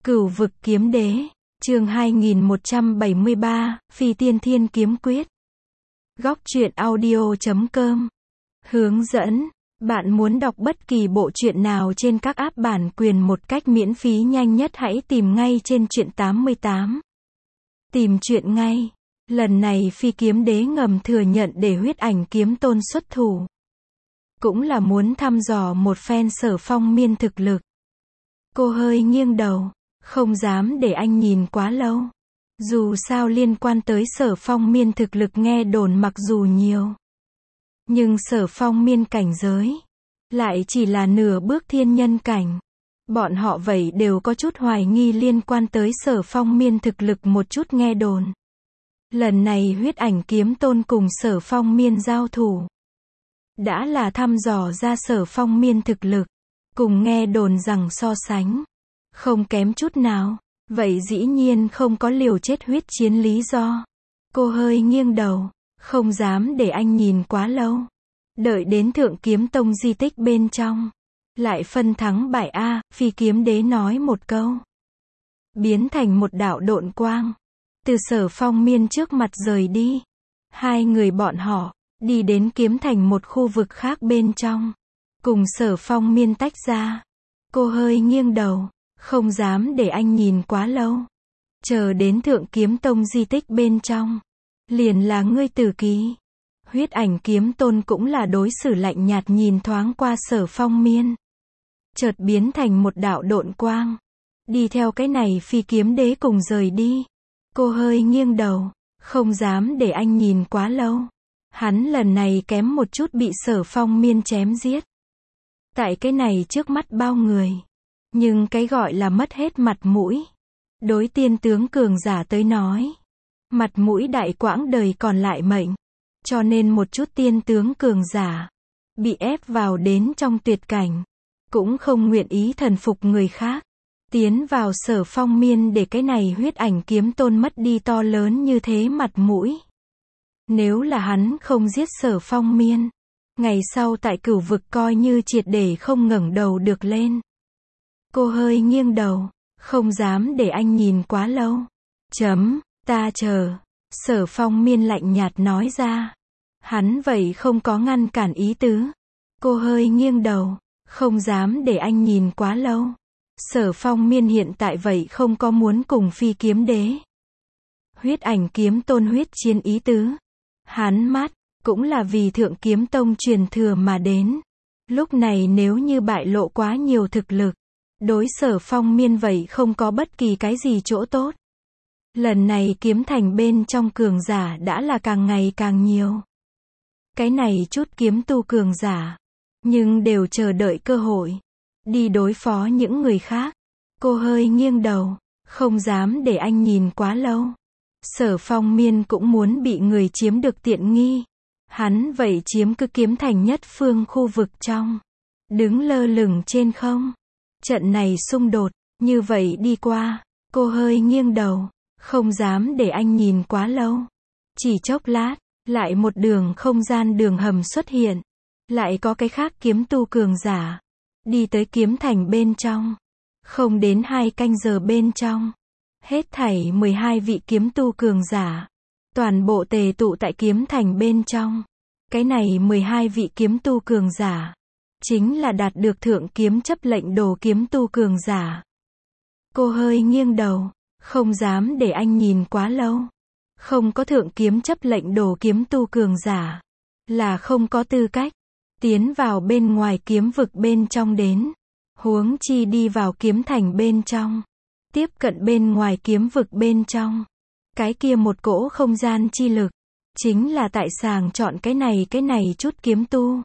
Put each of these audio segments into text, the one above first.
Cửu vực kiếm đế, chương 2173, Phi tiên thiên kiếm quyết. Góc truyện audio.com. Hướng dẫn, bạn muốn đọc bất kỳ bộ truyện nào trên các app bản quyền một cách miễn phí nhanh nhất hãy tìm ngay trên truyện 88. Tìm truyện ngay. Lần này Phi kiếm đế ngầm thừa nhận để Huyết Ảnh kiếm tôn xuất thủ. Cũng là muốn thăm dò một phen Sở Phong Miên thực lực. Cô hơi nghiêng đầu. Không dám để anh nhìn quá lâu. Dù sao liên quan tới Sở Phong Miên thực lực nghe đồn mặc dù nhiều. Nhưng Sở Phong Miên cảnh giới lại chỉ là nửa bước thiên nhân cảnh. Bọn họ vậy đều có chút hoài nghi liên quan tới Sở Phong Miên thực lực một chút nghe đồn. Lần này Huyết Ảnh kiếm tôn cùng Sở Phong Miên giao thủ. Đã là thăm dò ra Sở Phong Miên thực lực. Cùng nghe đồn rằng so sánh. Không kém chút nào, vậy dĩ nhiên không có liều chết huyết chiến lý do. Cô hơi nghiêng đầu, không dám để anh nhìn quá lâu. Đợi đến Thượng Kiếm Tông di tích bên trong. Lại phân thắng bại a, Phi kiếm đế nói một câu. Biến thành một đạo độn quang. Từ Sở Phong Miên trước mặt rời đi. Hai người bọn họ, đi đến kiếm thành một khu vực khác bên trong. Cùng Sở Phong Miên tách ra. Cô hơi nghiêng đầu. Không dám để anh nhìn quá lâu. Chờ đến Thượng Kiếm Tông di tích bên trong. Liền là ngươi tử ký. Huyết Ảnh kiếm tôn cũng là đối xử lạnh nhạt nhìn thoáng qua Sở Phong Miên. Chợt biến thành một đạo độn quang. Đi theo cái này Phi kiếm đế cùng rời đi. Cô hơi nghiêng đầu. Không dám để anh nhìn quá lâu. Hắn lần này kém một chút bị Sở Phong Miên chém giết. Tại cái này trước mắt bao người. Nhưng cái gọi là mất hết mặt mũi. Đối tiên tướng cường giả tới nói. Mặt mũi đại quãng đời còn lại mệnh. Cho nên một chút tiên tướng cường giả. Bị ép vào đến trong tuyệt cảnh. Cũng không nguyện ý thần phục người khác. Tiến vào Sở Phong Miên để cái này Huyết Ảnh kiếm tôn mất đi to lớn như thế mặt mũi. Nếu là hắn không giết Sở Phong Miên. Ngày sau tại cửu vực coi như triệt để không ngẩng đầu được lên. Cô hơi nghiêng đầu, không dám để anh nhìn quá lâu. Ta chờ. Sở Phong Miên lạnh nhạt nói ra. Hắn vậy không có ngăn cản ý tứ. Cô hơi nghiêng đầu, không dám để anh nhìn quá lâu. Sở Phong Miên hiện tại vậy không có muốn cùng Phi kiếm đế. Huyết Ảnh kiếm tôn huyết chiến ý tứ. Hắn mắt, cũng là vì Thượng Kiếm Tông truyền thừa mà đến. Lúc này nếu như bại lộ quá nhiều thực lực. Đối Sở Phong Miên vậy không có bất kỳ cái gì chỗ tốt. Lần này kiếm thành bên trong cường giả đã là càng ngày càng nhiều. Cái này chút kiếm tu cường giả. Nhưng đều chờ đợi cơ hội. Đi đối phó những người khác. Cô hơi nghiêng đầu. Không dám để anh nhìn quá lâu. Sở Phong Miên cũng muốn bị người chiếm được tiện nghi. Hắn vậy chiếm cứ kiếm thành nhất phương khu vực trong. Đứng lơ lửng trên không. Trận này xung đột, như vậy đi qua, cô hơi nghiêng đầu, không dám để anh nhìn quá lâu. Chỉ chốc lát, lại một đường không gian đường hầm xuất hiện. Lại có cái khác kiếm tu cường giả. Đi tới kiếm thành bên trong. Không đến 2 canh giờ bên trong. Hết thảy 12 vị kiếm tu cường giả. Toàn bộ tề tụ tại kiếm thành bên trong. Cái này 12 vị kiếm tu cường giả. Chính là đạt được Thượng Kiếm chấp lệnh đồ kiếm tu cường giả. Cô hơi nghiêng đầu, không dám để anh nhìn quá lâu. Không có Thượng Kiếm chấp lệnh đồ kiếm tu cường giả. Là không có tư cách. Tiến vào bên ngoài kiếm vực bên trong đến. Huống chi đi vào kiếm thành bên trong. Tiếp cận bên ngoài kiếm vực bên trong. Cái kia một cỗ không gian chi lực. Chính là tại sàng chọn cái này chút kiếm tu.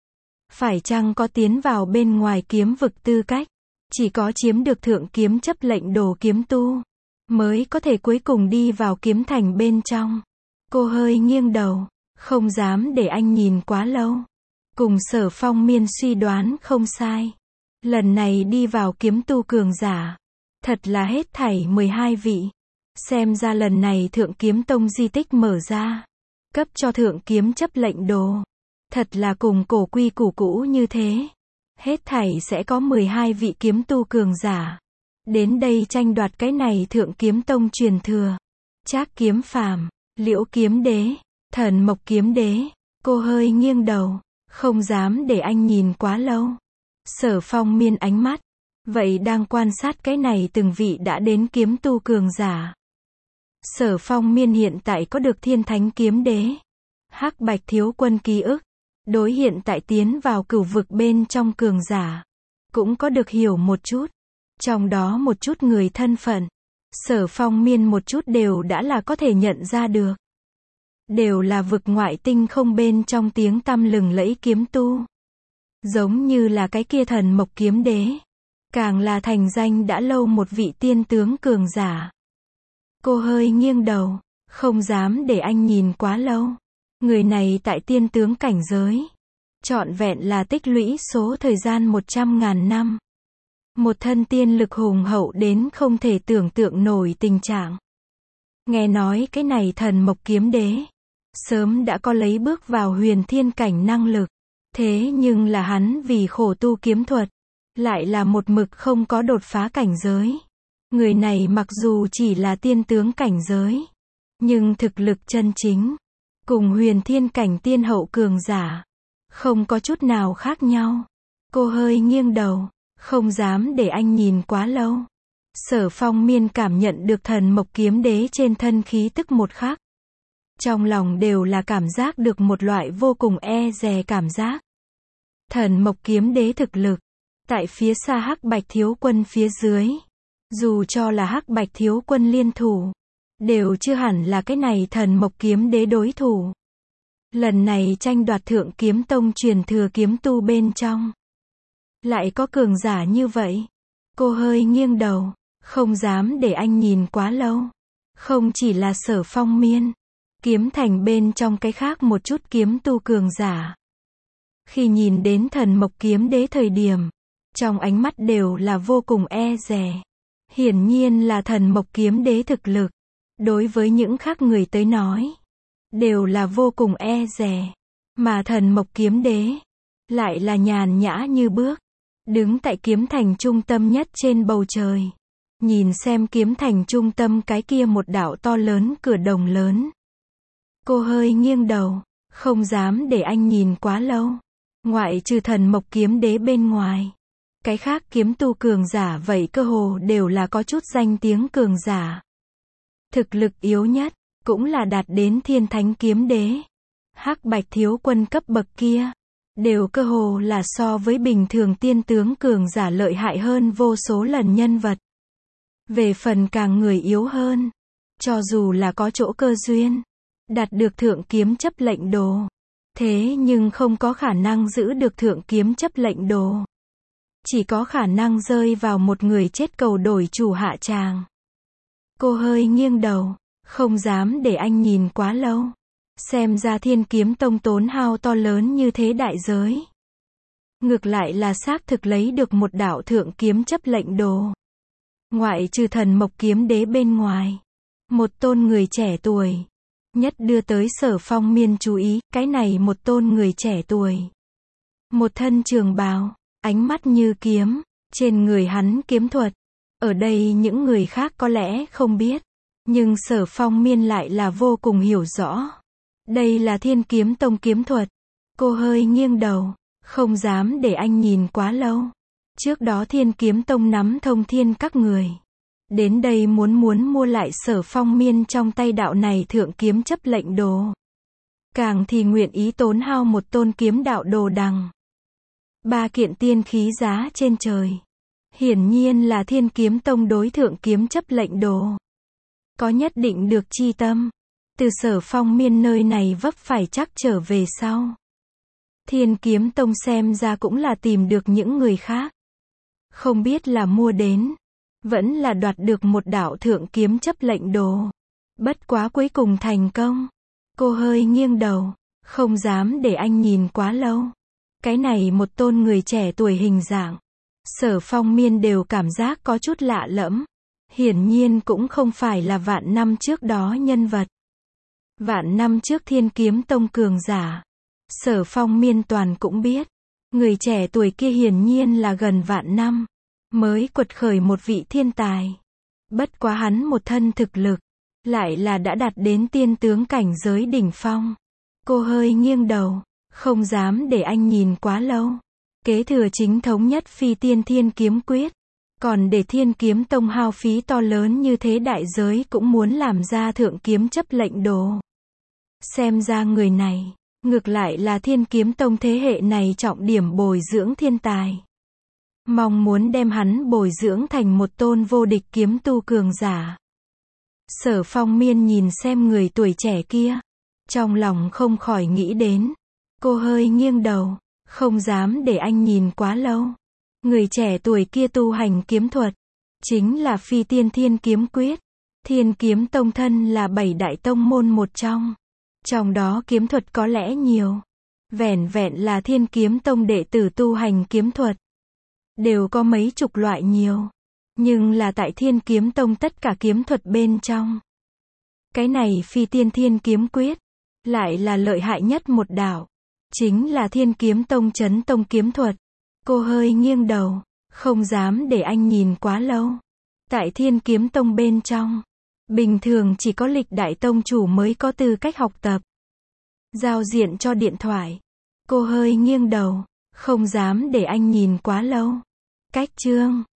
Phải chăng có tiến vào bên ngoài kiếm vực tư cách? Chỉ có chiếm được Thượng Kiếm chấp lệnh đồ kiếm tu. Mới có thể cuối cùng đi vào kiếm thành bên trong. Cô hơi nghiêng đầu. Không dám để anh nhìn quá lâu. Cùng Sở Phong Miên suy đoán không sai. Lần này đi vào kiếm tu cường giả. Thật là hết thảy 12 vị. Xem ra lần này Thượng Kiếm Tông di tích mở ra. Cấp cho Thượng Kiếm chấp lệnh đồ. Thật là cùng cổ quy củ cũ như thế. Hết thảy sẽ có 12 vị kiếm tu cường giả. Đến đây tranh đoạt cái này Thượng Kiếm Tông truyền thừa. Trác Kiếm Phàm, Liễu Kiếm Đế, Thần Mộc Kiếm Đế. Cô hơi nghiêng đầu, không dám để anh nhìn quá lâu. Sở Phong Miên ánh mắt, vậy đang quan sát cái này từng vị đã đến kiếm tu cường giả. Sở Phong Miên hiện tại có được Thiên Thánh Kiếm Đế, Hắc Bạch Thiếu Quân ký ức, đối hiện tại tiến vào cửu vực bên trong cường giả, cũng có được hiểu một chút. Trong đó một chút người thân phận, Sở Phong Miên một chút đều đã là có thể nhận ra được. Đều là vực ngoại tinh không bên trong tiếng tăm lừng lẫy kiếm tu. Giống như là cái kia Thần Mộc Kiếm Đế. Càng là thành danh đã lâu một vị tiên tướng cường giả. Cô hơi nghiêng đầu, không dám để anh nhìn quá lâu. Người này tại tiên tướng cảnh giới, trọn vẹn là tích lũy số thời gian 100.000 năm. Một thân tiên lực hùng hậu đến không thể tưởng tượng nổi tình trạng. Nghe nói cái này Thần Mộc Kiếm Đế, sớm đã có lấy bước vào huyền thiên cảnh năng lực. Thế nhưng là hắn vì khổ tu kiếm thuật, lại là một mực không có đột phá cảnh giới. Người này mặc dù chỉ là tiên tướng cảnh giới, nhưng thực lực chân chính, cùng huyền thiên cảnh tiên hậu cường giả, không có chút nào khác nhau. Cô hơi nghiêng đầu, không dám để anh nhìn quá lâu. Sở Phong Miên cảm nhận được Thần Mộc Kiếm Đế trên thân khí tức một khắc. Trong lòng đều là cảm giác được một loại vô cùng e dè cảm giác. Thần Mộc Kiếm Đế thực lực, tại phía xa Hắc Bạch Thiếu Quân phía dưới, dù cho là Hắc Bạch Thiếu Quân liên thủ, đều chưa hẳn là cái này Thần Mộc Kiếm Đế đối thủ. Lần này tranh đoạt Thượng Kiếm Tông truyền thừa kiếm tu bên trong, lại có cường giả như vậy. Cô hơi nghiêng đầu, không dám để anh nhìn quá lâu. Không chỉ là Sở Phong Miên, kiếm thành bên trong cái khác một chút kiếm tu cường giả. Khi nhìn đến Thần Mộc Kiếm Đế thời điểm, trong ánh mắt đều là vô cùng e dè. Hiển nhiên là Thần Mộc Kiếm Đế thực lực, đối với những khác người tới nói, đều là vô cùng e dè. Mà Thần Mộc Kiếm Đế, lại là nhàn nhã như bước, đứng tại kiếm thành trung tâm nhất trên bầu trời. Nhìn xem kiếm thành trung tâm cái kia một đạo to lớn cửa đồng lớn. Cô hơi nghiêng đầu, không dám để anh nhìn quá lâu. Ngoại trừ Thần Mộc Kiếm Đế bên ngoài, cái khác kiếm tu cường giả vậy cơ hồ đều là có chút danh tiếng cường giả. Thực lực yếu nhất, cũng là đạt đến Thiên Thánh Kiếm Đế, Hắc Bạch Thiếu Quân cấp bậc kia, đều cơ hồ là so với bình thường tiên tướng cường giả lợi hại hơn vô số lần nhân vật. Về phần càng người yếu hơn, cho dù là có chỗ cơ duyên, đạt được Thượng Kiếm chấp lệnh đồ, thế nhưng không có khả năng giữ được Thượng Kiếm chấp lệnh đồ. Chỉ có khả năng rơi vào một người chết cầu đổi chủ hạ tràng. Cô hơi nghiêng đầu, không dám để anh nhìn quá lâu. Xem ra Thiên Kiếm Tông tốn hao to lớn như thế đại giới. Ngược lại là xác thực lấy được một đạo Thượng Kiếm chấp lệnh đồ. Ngoại trừ Thần Mộc Kiếm Đế bên ngoài, một tôn người trẻ tuổi nhất đưa tới Sở Phong Miên chú ý, cái này một tôn người trẻ tuổi. Một thân trường bào, ánh mắt như kiếm, trên người hắn kiếm thuật. Ở đây những người khác có lẽ không biết, nhưng Sở Phong Miên lại là vô cùng hiểu rõ. Đây là Thiên Kiếm Tông kiếm thuật. Cô hơi nghiêng đầu, không dám để anh nhìn quá lâu. Trước đó Thiên Kiếm Tông nắm thông thiên các người đến đây muốn mua lại Sở Phong Miên trong tay đạo này Thượng Kiếm chấp lệnh đồ. Càng thì nguyện ý tốn hao một tôn kiếm đạo đồ đằng. 3 kiện tiên khí giá trên trời. Hiển nhiên là Thiên Kiếm Tông đối Thượng Kiếm chấp lệnh đồ có nhất định được chi tâm. Từ Sở Phong Miên nơi này vấp phải chắc trở về sau. Thiên Kiếm Tông xem ra cũng là tìm được những người khác. Không biết là mua đến, vẫn là đoạt được một đạo Thượng Kiếm chấp lệnh đồ. Bất quá cuối cùng thành công. Cô hơi nghiêng đầu, không dám để anh nhìn quá lâu. Cái này một tôn người trẻ tuổi hình dạng, Sở Phong Miên đều cảm giác có chút lạ lẫm. Hiển nhiên cũng không phải là vạn năm trước đó nhân vật. Vạn năm trước Thiên Kiếm Tông cường giả, Sở Phong Miên toàn cũng biết. Người trẻ tuổi kia hiển nhiên là gần vạn năm. mới quật khởi một vị thiên tài. Bất quá hắn một thân thực lực, lại là đã đạt đến tiên tướng cảnh giới đỉnh phong. Cô hơi nghiêng đầu, không dám để anh nhìn quá lâu. Kế thừa chính thống nhất phi tiên thiên kiếm quyết. Còn để Thiên Kiếm Tông hao phí to lớn như thế đại giới cũng muốn làm ra thượng kiếm chấp lệnh đồ. Xem ra người này, ngược lại là Thiên Kiếm Tông thế hệ này trọng điểm bồi dưỡng thiên tài. Mong muốn đem hắn bồi dưỡng thành một tôn vô địch kiếm tu cường giả. Sở Phong Miên nhìn xem người tuổi trẻ kia, trong lòng không khỏi nghĩ đến. Cô hơi nghiêng đầu, không dám để anh nhìn quá lâu. Người trẻ tuổi kia tu hành kiếm thuật, chính là phi tiên thiên kiếm quyết. Thiên Kiếm Tông thân là 7 đại tông môn một trong. Trong đó kiếm thuật có lẽ nhiều. Vẻn vẹn là Thiên Kiếm Tông đệ tử tu hành kiếm thuật, đều có mấy chục loại nhiều. Nhưng là tại Thiên Kiếm Tông tất cả kiếm thuật bên trong, cái này phi tiên thiên kiếm quyết, lại là lợi hại nhất một đạo. Chính là Thiên Kiếm Tông chấn tông kiếm thuật. Cô hơi nghiêng đầu, không dám để anh nhìn quá lâu. Tại Thiên Kiếm Tông bên trong, bình thường chỉ có lịch đại tông chủ mới có tư cách học tập. Giao diện cho điện thoại. Cô hơi nghiêng đầu, không dám để anh nhìn quá lâu. Cách chương